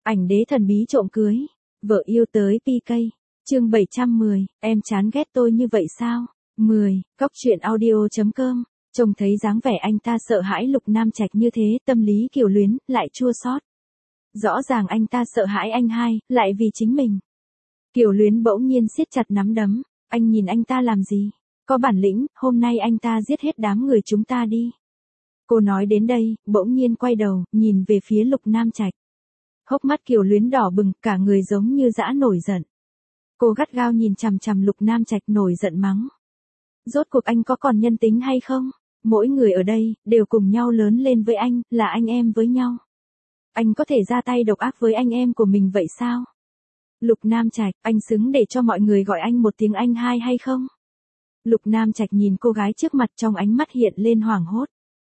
Ảnh đế thần bí trộm cưới. Vợ yêu tới PK. Chương 710, em chán ghét tôi như vậy sao? 10, Cóc truyện audio.com. Trông thấy dáng vẻ anh ta sợ hãi Lục Nam Trạch như thế, tâm lý Kiều Luyến lại chua xót. Rõ ràng anh ta sợ hãi anh hai, lại vì chính mình. Kiều Luyến bỗng nhiên siết chặt nắm đấm, anh nhìn anh ta làm gì? Có bản lĩnh, hôm nay anh ta giết hết đám người chúng ta đi. Cô nói đến đây, bỗng nhiên quay đầu, nhìn về phía Lục Nam Trạch. Hốc mắt Kiều Luyến đỏ bừng, cả người giống như dã nổi giận. Cô gắt gao nhìn chằm chằm Lục Nam Trạch nổi giận mắng. Rốt cuộc anh có còn nhân tính hay không? Mỗi người ở đây, đều cùng nhau lớn lên với anh, là anh em với nhau. Anh có thể ra tay độc ác với anh em của mình vậy sao? Lục Nam Trạch, anh xứng để cho mọi người gọi anh một tiếng anh hai hay không? Lục Nam Trạch nhìn cô gái trước mặt trong ánh mắt hiện lên hoảng hốt.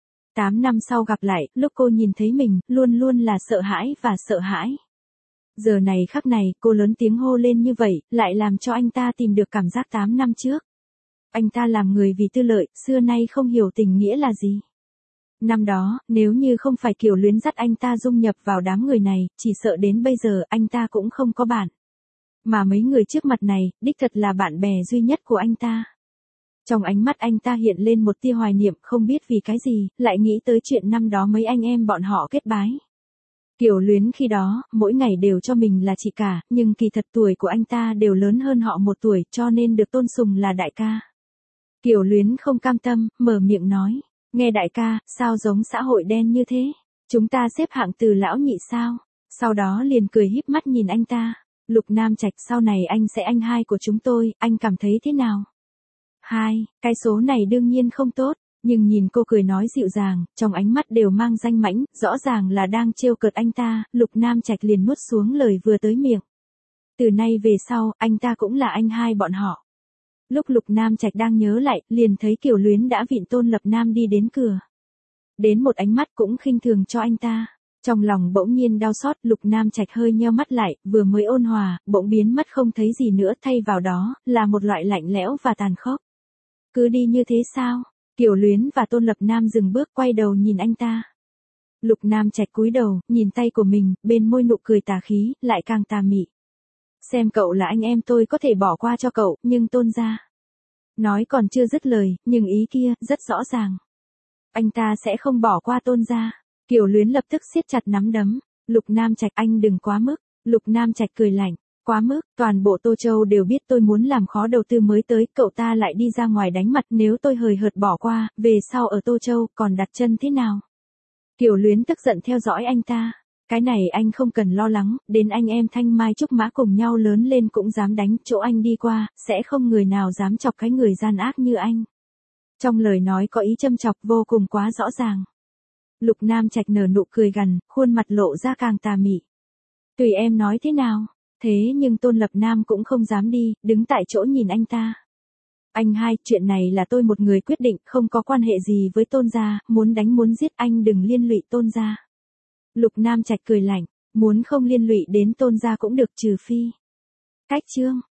8 năm sau gặp lại, lúc cô nhìn thấy mình, luôn luôn là sợ hãi và sợ hãi. Giờ này khắc này, cô lớn tiếng hô lên như vậy, lại làm cho anh ta tìm được cảm giác 8 năm trước. Anh ta làm người vì tư lợi, xưa nay không hiểu tình nghĩa là gì. Năm đó, nếu như không phải Kiều Luyến dắt anh ta dung nhập vào đám người này, chỉ sợ đến bây giờ anh ta cũng không có bạn. Mà mấy người trước mặt này, đích thật là bạn bè duy nhất của anh ta. Trong ánh mắt anh ta hiện lên một tia hoài niệm, không biết vì cái gì, lại nghĩ tới chuyện năm đó mấy anh em bọn họ kết bái. Kiều Luyến khi đó, mỗi ngày đều cho mình là chị cả, nhưng kỳ thật tuổi của anh ta đều lớn hơn họ 1 tuổi, cho nên được tôn sùng là đại ca. Kiều Luyến không cam tâm, mở miệng nói, nghe đại ca, sao giống xã hội đen như thế? Chúng ta xếp hạng từ lão nhị sao? Sau đó liền cười híp mắt nhìn anh ta. Lục Nam Trạch, sau này anh sẽ anh hai của chúng tôi, anh cảm thấy thế nào? 2, cái số này đương nhiên không tốt, nhưng nhìn cô cười nói dịu dàng, trong ánh mắt đều mang danh mãnh, rõ ràng là đang trêu cợt anh ta, Lục Nam Trạch liền nuốt xuống lời vừa tới miệng. Từ nay về sau, anh ta cũng là anh hai bọn họ. Lúc Lục Nam Trạch đang nhớ lại, liền thấy Kiều Luyến đã vịn Tôn Lập Nam đi đến cửa. Đến một ánh mắt cũng khinh thường cho anh ta. Trong lòng bỗng nhiên đau xót, Lục Nam Trạch hơi nheo mắt lại, vừa mới ôn hòa, bỗng biến mất không thấy gì nữa, thay vào đó, là một loại lạnh lẽo và tàn khốc. Cứ đi như thế sao? Kiều Luyến và Tôn Lập Nam dừng bước quay đầu nhìn anh ta. Lục Nam Trạch cúi đầu, nhìn tay của mình, bên môi nụ cười tà khí, lại càng tà mị. Xem cậu là anh em tôi có thể bỏ qua cho cậu, nhưng Tôn gia. Nói còn chưa dứt lời, nhưng ý kia, rất rõ ràng. Anh ta sẽ không bỏ qua Tôn gia. Kiều Luyến lập tức siết chặt nắm đấm. Lục Nam Trạch, anh đừng quá mức. Lục Nam Trạch cười lạnh. Quá mức, toàn bộ Tô Châu đều biết tôi muốn làm khó đầu tư mới tới, cậu ta lại đi ra ngoài đánh mặt, nếu tôi hời hợt bỏ qua, về sau ở Tô Châu, còn đặt chân thế nào? Kiều Luyến tức giận theo dõi anh ta. Cái này anh không cần lo lắng, đến anh em Thanh Mai Trúc Mã cùng nhau lớn lên cũng dám đánh, chỗ anh đi qua, sẽ không người nào dám chọc cái người gian ác như anh. Trong lời nói có ý châm chọc vô cùng quá rõ ràng. Lục Nam Trạch nở nụ cười gằn, khuôn mặt lộ ra càng tà mị. Tùy em nói thế nào? Thế nhưng Tôn Lập Nam cũng không dám đi, đứng tại chỗ nhìn anh ta. Anh hai, chuyện này là tôi một người quyết định, không có quan hệ gì với Tôn gia, muốn đánh muốn giết anh đừng liên lụy Tôn gia. Lục Nam Trạch cười lạnh, muốn không liên lụy đến Tôn gia cũng được, trừ phi. Cách chương.